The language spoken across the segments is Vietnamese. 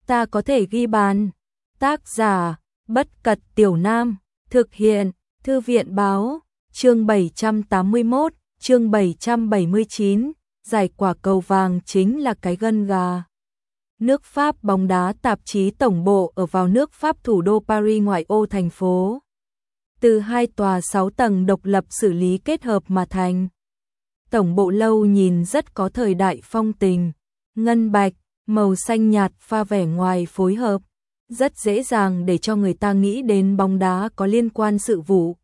ta có thể ghi bàn. Tác giả, Bất Cật Tiểu Nam, thực hiện, Thư viện báo, chương 781, chương 779, giải quả cầu vàng chính là cái gân gà. Nước Pháp bóng đá tạp chí tổng bộ ở vào nước Pháp thủ đô Paris ngoại ô thành phố. Từ 2 tòa 6 tầng độc lập xử lý kết hợp mà thành. Tổng bộ lâu nhìn rất có thời đại phong tình, ngân bạch, màu xanh nhạt pha vẻ ngoài phối hợp, rất dễ dàng để cho người ta nghĩ đến bóng đá có liên quan sự vụ.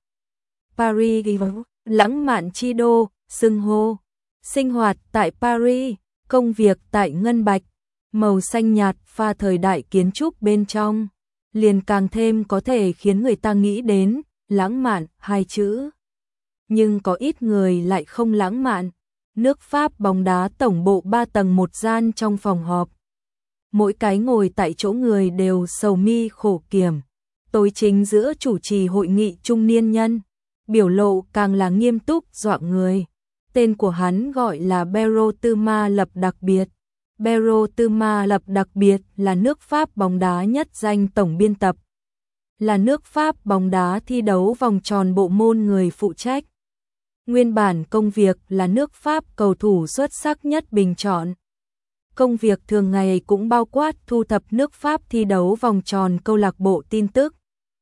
Paris, lãng mạn chi đô, xưng hô, sinh hoạt tại Paris, công việc tại ngân bạch, màu xanh nhạt pha thời đại kiến trúc bên trong, liền càng thêm có thể khiến người ta nghĩ đến lãng mạn hai chữ. Nhưng có ít người lại không lãng mạn. Nước Pháp bóng đá tổng bộ 3 tầng một gian trong phòng họp. Mỗi cái ngồi tại chỗ người đều sầu mi khổ kiểm. Tối chính giữa chủ trì hội nghị trung niên nhân, biểu lộ càng là nghiêm túc dọa người. Tên của hắn gọi là Bureau Tư Ma Lập Đặc Biệt. Bureau Tư Ma Lập Đặc Biệt là nước Pháp bóng đá nhất danh tổng biên tập. Là nước Pháp bóng đá thi đấu vòng tròn bộ môn người phụ trách. Nguyên bản công việc là nước Pháp cầu thủ xuất sắc nhất bình chọn. Công việc thường ngày cũng bao quát thu thập nước Pháp thi đấu vòng tròn câu lạc bộ tin tức.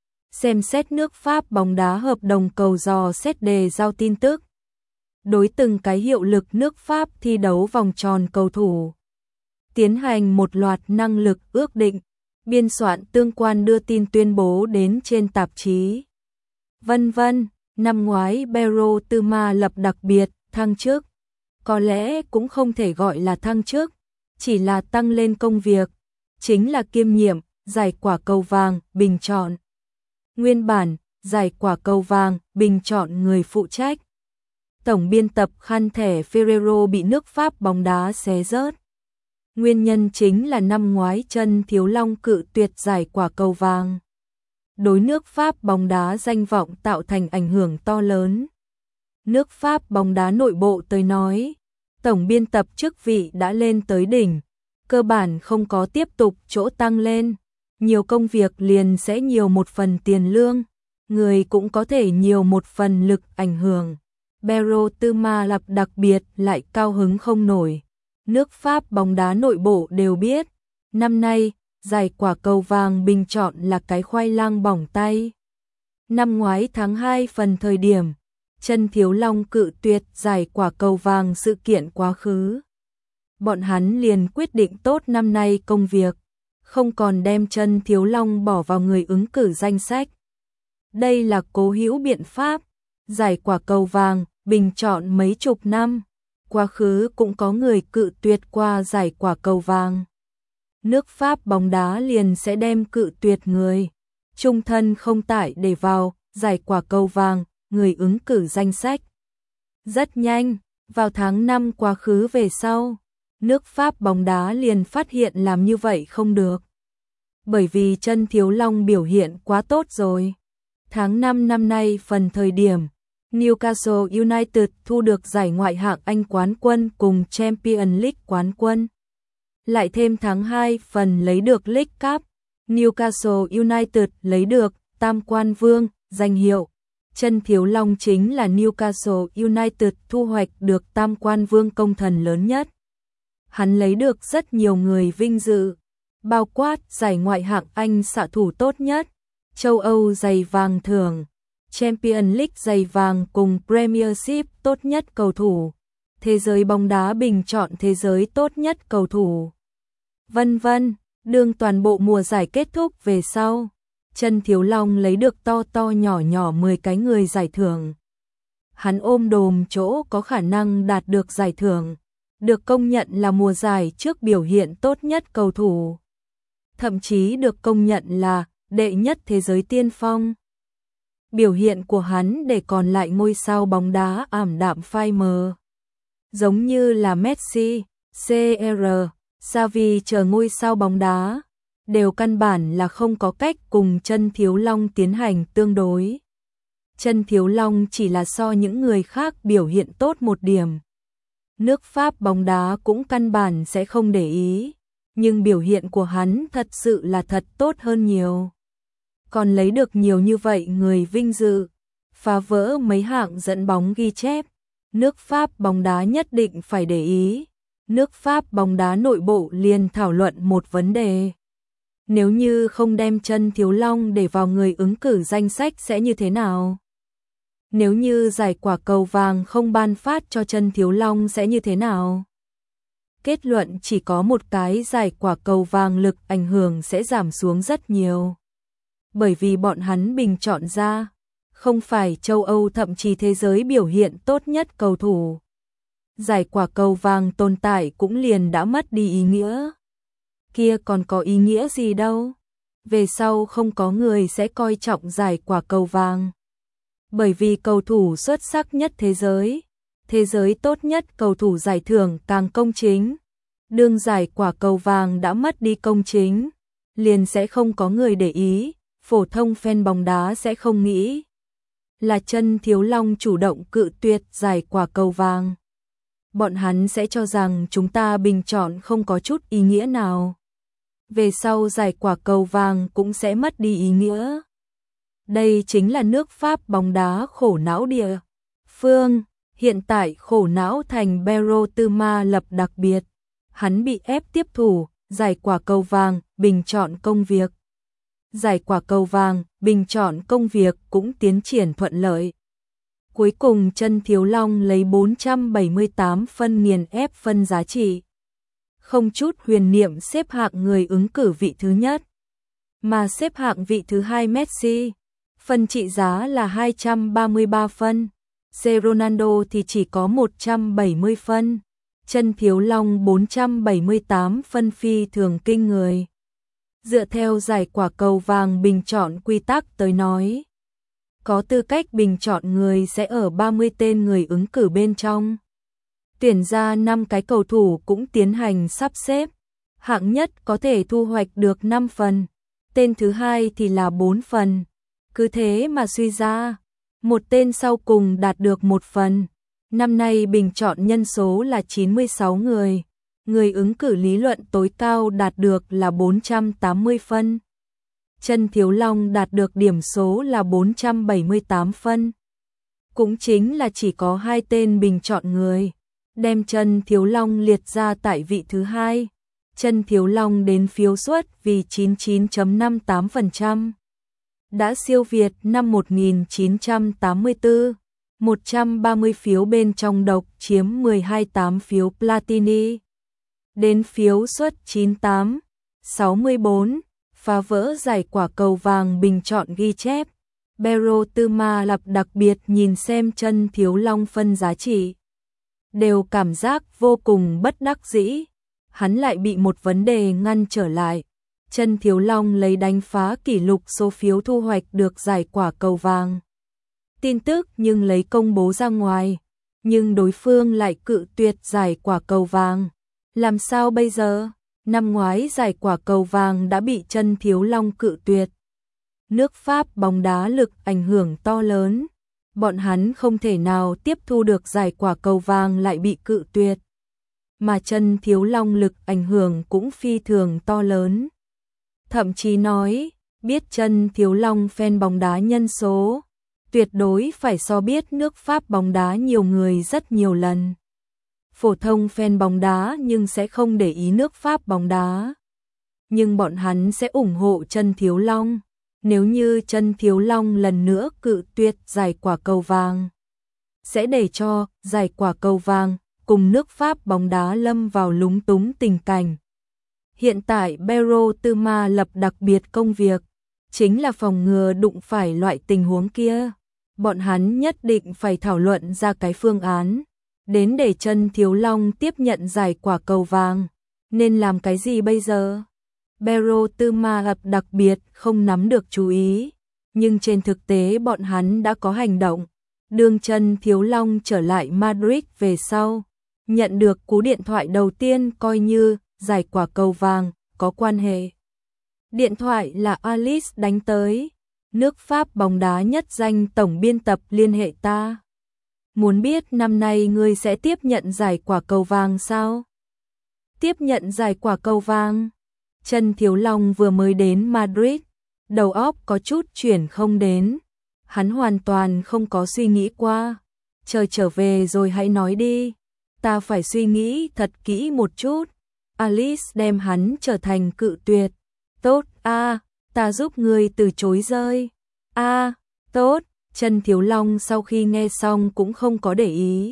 Xem xét nước Pháp bóng đá hợp đồng cầu dò xét đề giao tin tức. Đối từng cái hiệu lực nước Pháp thi đấu vòng tròn cầu thủ. Tiến hành một loạt năng lực ước định, biên soạn tương quan đưa tin tuyên bố đến trên tạp chí. Vân vân. Năm ngoái Bureau Tư Ma Lập Đặc Biệt thăng chức, có lẽ cũng không thể gọi là thăng chức, chỉ là tăng lên công việc, chính là kiêm nhiệm giải quả cầu vàng bình chọn. Nguyên bản giải quả cầu vàng bình chọn người phụ trách. Tổng biên tập khăn thẻ Ferrero bị nước Pháp bóng đá xé rớt. Nguyên nhân chính là năm ngoái Trân Thiếu Long cự tuyệt giải quả cầu vàng. Đối nước Pháp bóng đá danh vọng tạo thành ảnh hưởng to lớn. Nước Pháp bóng đá nội bộ tới nói, tổng biên tập chức vị đã lên tới đỉnh, cơ bản không có tiếp tục chỗ tăng lên, nhiều công việc liền sẽ nhiều một phần tiền lương, người cũng có thể nhiều một phần lực ảnh hưởng. Bureau Tư Ma Lập Đặc Biệt lại cao hứng không nổi. Nước Pháp bóng đá nội bộ đều biết, năm nay giải quả cầu vàng bình chọn là cái khoai lang bỏng tay. Năm ngoái tháng 2 phần thời điểm, Trân Thiếu Long cự tuyệt giải quả cầu vàng sự kiện quá khứ. Bọn hắn liền quyết định tốt năm nay công việc, không còn đem Trân Thiếu Long bỏ vào người ứng cử danh sách. Đây là cố hữu biện pháp, giải quả cầu vàng bình chọn mấy chục năm, quá khứ cũng có người cự tuyệt qua giải quả cầu vàng. Nước Pháp bóng đá liền sẽ đem cự tuyệt người trung thân không tải để vào giải quả cầu vàng, người ứng cử danh sách. Rất nhanh, vào tháng 5 quá khứ về sau, nước Pháp bóng đá liền phát hiện làm như vậy không được. Bởi vì Trân Thiếu Long biểu hiện quá tốt rồi. Tháng 5 năm nay phần thời điểm, Newcastle United thu được giải Ngoại hạng Anh quán quân cùng Champions League quán quân. Lại thêm tháng 2 phần lấy được League Cup, Newcastle United lấy được Tam Quan Vương danh hiệu. Trân Thiếu Long chính là Newcastle United thu hoạch được Tam Quan Vương công thần lớn nhất. Hắn lấy được rất nhiều người vinh dự, bao quát giải Ngoại hạng Anh xạ thủ tốt nhất, châu Âu giày vàng thưởng, Champions League giày vàng cùng Premiership tốt nhất cầu thủ, thế giới bóng đá bình chọn thế giới tốt nhất cầu thủ. Vân vân, đương toàn bộ mùa giải kết thúc về sau, Trân Thiếu Long lấy được to to nhỏ nhỏ 10 cái người giải thưởng. Hắn ôm đồm chỗ có khả năng đạt được giải thưởng, được công nhận là mùa giải trước biểu hiện tốt nhất cầu thủ. Thậm chí được công nhận là đệ nhất thế giới tiên phong. Biểu hiện của hắn để còn lại ngôi sao bóng đá ảm đạm phai mờ. Giống như là Messi, CR, Xavi chờ ngôi sao bóng đá, đều căn bản là không có cách cùng Trân Thiếu Long tiến hành tương đối. Trân Thiếu Long chỉ là so những người khác biểu hiện tốt một điểm. Nước Pháp bóng đá cũng căn bản sẽ không để ý, nhưng biểu hiện của hắn thật sự là thật tốt hơn nhiều. Còn lấy được nhiều như vậy người vinh dự, phá vỡ mấy hạng dẫn bóng ghi chép. Nước Pháp bóng đá nhất định phải để ý. Nước Pháp bóng đá nội bộ liền thảo luận một vấn đề. Nếu như không đem Chân Thiếu Long để vào người ứng cử danh sách sẽ như thế nào? Nếu như giải quả cầu vàng không ban phát cho Chân Thiếu Long sẽ như thế nào? Kết luận chỉ có một cái, giải quả cầu vàng lực ảnh hưởng sẽ giảm xuống rất nhiều. Bởi vì bọn hắn bình chọn ra, không phải châu Âu thậm chí thế giới biểu hiện tốt nhất cầu thủ. Giải quả cầu vàng tồn tại cũng liền đã mất đi ý nghĩa. Kia còn có ý nghĩa gì đâu. Về sau không có người sẽ coi trọng giải quả cầu vàng. Bởi vì cầu thủ xuất sắc nhất thế giới tốt nhất cầu thủ giải thưởng càng công chính. Đương giải quả cầu vàng đã mất đi công chính, liền sẽ không có người để ý, phổ thông fan bóng đá sẽ không nghĩ là Chân Thiếu Long chủ động cự tuyệt giải quả cầu vàng. Bọn hắn sẽ cho rằng chúng ta bình chọn không có chút ý nghĩa nào. Về sau giải quả cầu vàng cũng sẽ mất đi ý nghĩa. Đây chính là nước Pháp bóng đá khổ não địa phương. Hiện tại khổ não thành Berotema lập đặc biệt. Hắn bị ép tiếp thủ, giải quả cầu vàng, bình chọn công việc. Giải quả cầu vàng, bình chọn công việc cũng tiến triển thuận lợi. Cuối cùng Chân Thiếu Long lấy 478 phân nghiền ép phân giá trị. Không chút huyền niệm xếp hạng người ứng cử vị thứ nhất. Mà xếp hạng vị thứ hai Messi, phân trị giá là 233 phân. Ronaldo thì chỉ có 170 phân. Chân Thiếu Long 478 phân phi thường kinh người. Dựa theo giải quả cầu vàng bình chọn quy tắc tới nói, có tư cách bình chọn người sẽ ở 30 tên người ứng cử bên trong. Tuyển ra 5 cái cầu thủ cũng tiến hành sắp xếp. Hạng nhất có thể thu hoạch được 5 phần, tên thứ hai thì là 4 phần. Cứ thế mà suy ra, một tên sau cùng đạt được 1 phần. Năm nay bình chọn nhân số là 96 người. Người ứng cử lý luận tối cao đạt được là 480 phân. Chân Thiếu Long đạt được điểm số là 478 phân. Cũng chính là chỉ có 2 tên bình chọn người, đem Chân Thiếu Long liệt ra tại vị thứ hai. Chân Thiếu Long đến phiếu suất vì 99.58%. Đã siêu việt năm 1984. 130 phiếu bên trong độc chiếm 12,8 phiếu Platini. Đến phiếu suất 98,64, phá vỡ giải quả cầu vàng bình chọn ghi chép. Berotema lập đặc biệt nhìn xem Chân Thiếu Long phân giá trị, đều cảm giác vô cùng bất đắc dĩ. Hắn lại bị một vấn đề ngăn trở lại. Chân Thiếu Long lấy đánh phá kỷ lục số phiếu thu hoạch được giải quả cầu vàng. Tin tức nhưng lấy công bố ra ngoài, nhưng đối phương lại cự tuyệt giải quả cầu vàng. Làm sao bây giờ? Năm ngoái giải quả cầu vàng đã bị Chân Thiếu Long cự tuyệt. Nước Pháp bóng đá lực ảnh hưởng to lớn, bọn hắn không thể nào tiếp thu được giải quả cầu vàng lại bị cự tuyệt. Mà Chân Thiếu Long lực ảnh hưởng cũng phi thường to lớn. Thậm chí nói, biết Chân Thiếu Long fan bóng đá nhân số, tuyệt đối phải so biết nước Pháp bóng đá nhiều người rất nhiều lần. Phổ thông fan bóng đá nhưng sẽ không để ý nước Pháp bóng đá. Nhưng bọn hắn sẽ ủng hộ Chân Thiếu Long. Nếu như Chân Thiếu Long lần nữa cự tuyệt giải quả cầu vàng, sẽ để cho giải quả cầu vàng cùng nước Pháp bóng đá lâm vào lúng túng tình cảnh. Hiện tại Berotema lập đặc biệt công việc, chính là phòng ngừa đụng phải loại tình huống kia. Bọn hắn nhất định phải thảo luận ra cái phương án, đến để Chân Thiếu Long tiếp nhận giải quả cầu vàng. Nên làm cái gì bây giờ? Berotema lập đặc biệt không nắm được chú ý, nhưng trên thực tế bọn hắn đã có hành động. Đương Chân Thiếu Long trở lại Madrid về sau, nhận được cú điện thoại đầu tiên coi như giải quả cầu vàng có quan hệ. Điện thoại là Alice đánh tới. Nước Pháp bóng đá nhất danh tổng biên tập liên hệ ta. Muốn biết năm nay ngươi sẽ tiếp nhận giải quả cầu vàng sao? tiếp nhận giải quả cầu vàng. Trần Thiếu Long vừa mới đến Madrid, đầu óc có chút chuyển không đến. Hắn hoàn toàn không có suy nghĩ qua. Chờ trở về rồi hãy nói đi. Ta phải suy nghĩ thật kỹ một chút. Alice đem hắn trở thành cự tuyệt. Tốt a, ta giúp ngươi từ chối rơi. A, tốt. Trần Thiếu Long sau khi nghe xong cũng không có để ý.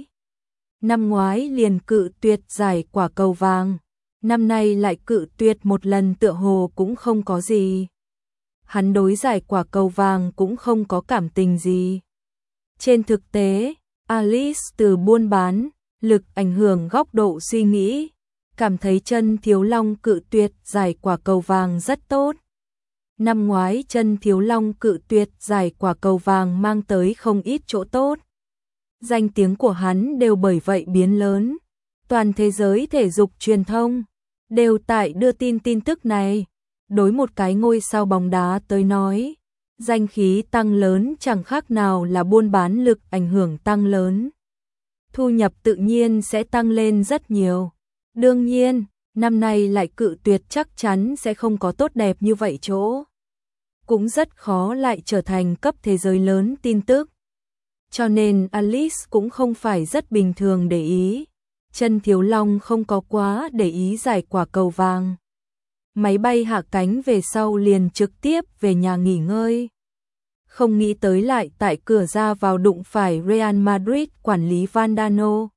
Năm ngoái liền cự tuyệt giải quả cầu vàng, năm nay lại cự tuyệt một lần tựa hồ cũng không có gì. Hắn đối giải quả cầu vàng cũng không có cảm tình gì. Trên thực tế, Alice từ buôn bán, lực ảnh hưởng góc độ suy nghĩ, cảm thấy Trần Thiếu Long cự tuyệt giải quả cầu vàng rất tốt. Năm ngoái Trần Thiếu Long cự tuyệt giải quả cầu vàng mang tới không ít chỗ tốt. Danh tiếng của hắn đều bởi vậy biến lớn. Toàn thế giới thể dục truyền thông đều tại đưa tin tức này. Đối một cái ngôi sao bóng đá tới nói, danh khí tăng lớn chẳng khác nào là buôn bán lực ảnh hưởng tăng lớn. Thu nhập tự nhiên sẽ tăng lên rất nhiều. Đương nhiên, năm nay lại cự tuyệt chắc chắn sẽ không có tốt đẹp như vậy chỗ. Cũng rất khó lại trở thành cấp thế giới lớn tin tức. Cho nên Alice cũng không phải rất bình thường để ý. Trần Thiếu Long không có quá để ý giải quả cầu vàng. Máy bay hạ cánh về sau liền trực tiếp về nhà nghỉ ngơi. Không nghĩ tới lại tại cửa ra vào đụng phải Real Madrid quản lý Valdano.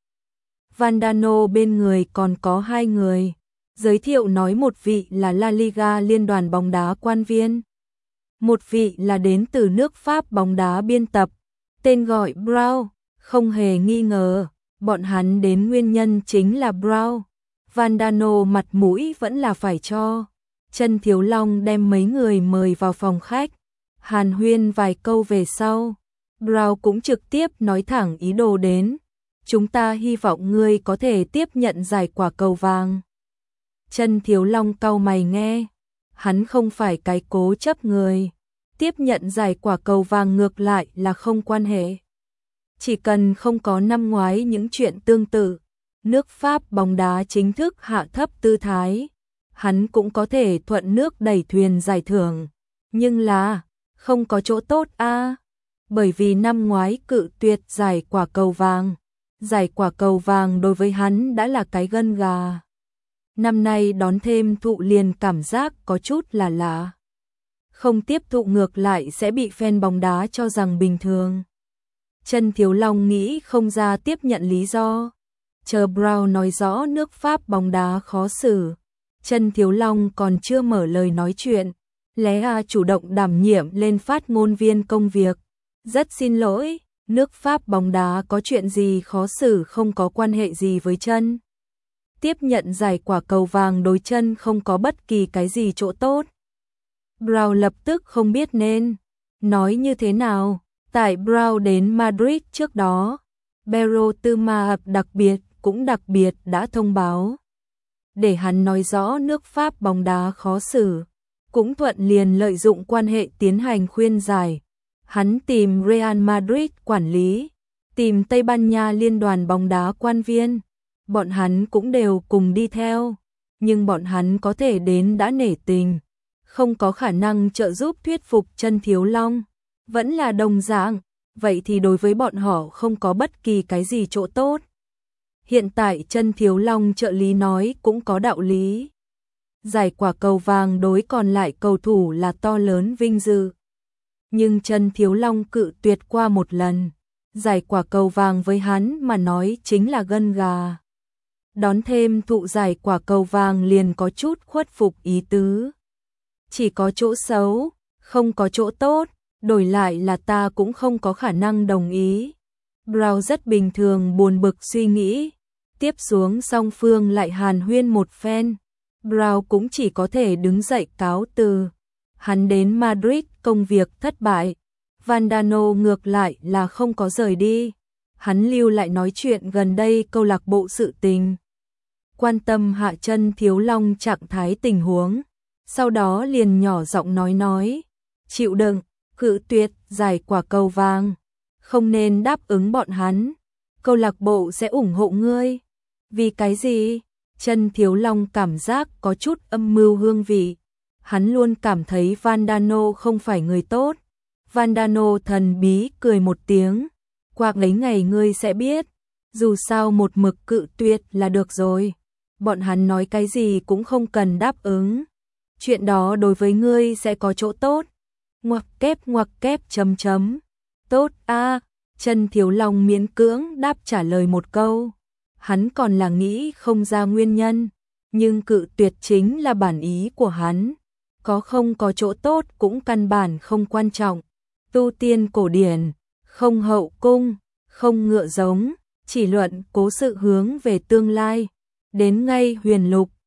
Valdano bên người còn có hai người. Giới thiệu nói một vị là La Liga liên đoàn bóng đá quan viên. Một vị là đến từ nước Pháp bóng đá biên tập. Tên gọi Brown, không hề nghi ngờ, bọn hắn đến nguyên nhân chính là Brown. Valdano mặt mũi vẫn là phải cho. Trần Thiếu Long đem mấy người mời vào phòng khách, hàn huyên vài câu về sau. Brown cũng trực tiếp nói thẳng ý đồ đến. Chúng ta hy vọng ngươi có thể tiếp nhận giải quả cầu vàng. Trần Thiếu Long cau mày nghe. Hắn không phải cái cố chấp người. Tiếp nhận giải quả cầu vàng ngược lại là không quan hệ. Chỉ cần không có năm ngoái những chuyện tương tự, nước Pháp bóng đá chính thức hạ thấp tư thái, hắn cũng có thể thuận nước đẩy thuyền giải thưởng. Nhưng là, không có chỗ tốt a, bởi vì năm ngoái cự tuyệt giải quả cầu vàng. Giải quả cầu vàng đối với hắn đã là cái gân gà. Năm nay đón thêm thụ liền cảm giác có chút là lạ. Không tiếp thụ ngược lại sẽ bị fan bóng đá cho rằng bình thường. Trần Thiếu Long nghĩ không ra tiếp nhận lý do. Chờ Brown nói rõ nước Pháp bóng đá khó xử. Trần Thiếu Long còn chưa mở lời nói chuyện. Lea chủ động đảm nhiệm lên phát ngôn viên công việc. Rất xin lỗi, nước Pháp bóng đá có chuyện gì khó xử không có quan hệ gì với chân. Tiếp nhận giải quả cầu vàng đối chân không có bất kỳ cái gì chỗ tốt. Brown lập tức không biết nên nói như thế nào. Tại Brown đến Madrid trước đó, Berotema đặc biệt đã thông báo. Để hắn nói rõ nước Pháp bóng đá khó xử, cũng thuận liền lợi dụng quan hệ tiến hành khuyên giải. Hắn tìm Real Madrid quản lý, tìm Tây Ban Nha liên đoàn bóng đá quan viên. Bọn hắn cũng đều cùng đi theo, nhưng bọn hắn có thể đến đã nể tình, không có khả năng trợ giúp thuyết phục Trần Thiếu Long. Vẫn là đồng dạng, vậy thì đối với bọn họ không có bất kỳ cái gì chỗ tốt. Hiện tại Trần Thiếu Long trợ lý nói cũng có đạo lý. Giải quả cầu vàng đối còn lại cầu thủ là to lớn vinh dự. Nhưng Trần Thiếu Long cự tuyệt qua một lần. Giải quả cầu vàng với hắn mà nói chính là gân gà. Đón thêm thụ giải quả cầu vàng liền có chút khuất phục ý tứ. Chỉ có chỗ xấu, không có chỗ tốt. Đổi lại là ta cũng không có khả năng đồng ý. Brown rất bình thường buồn bực suy nghĩ. Tiếp xuống song phương lại hàn huyên một phen. Brown cũng chỉ có thể đứng dậy cáo từ. Hắn đến Madrid công việc thất bại. Valdano ngược lại là không có rời đi. Hắn lưu lại nói chuyện gần đây câu lạc bộ sự tình. Quan tâm hạ Trần Thiếu Long trạng thái tình huống. Sau đó liền nhỏ giọng nói. Chịu đựng. Cự tuyệt giải quả cầu vàng, không nên đáp ứng bọn hắn. Câu lạc bộ sẽ ủng hộ ngươi. Vì cái gì? Chân Thiếu Long cảm giác có chút âm mưu hương vị. Hắn luôn cảm thấy Vandano không phải người tốt. Vandano thần bí cười một tiếng. Qua mấy ngày ngươi sẽ biết. Dù sao một mực cự tuyệt là được rồi. Bọn hắn nói cái gì cũng không cần đáp ứng. Chuyện đó đối với ngươi sẽ có chỗ tốt. Ngoặc kép chấm chấm. Tốt a. Chân Thiếu Long miễn cưỡng đáp trả lời một câu. Hắn còn là nghĩ không ra nguyên nhân, nhưng cự tuyệt chính là bản ý của hắn. Có không có chỗ tốt cũng căn bản không quan trọng. Tu tiên cổ điển, không hậu cung, không ngựa giống, chỉ luận cố sự hướng về tương lai. Đến ngay huyền lục,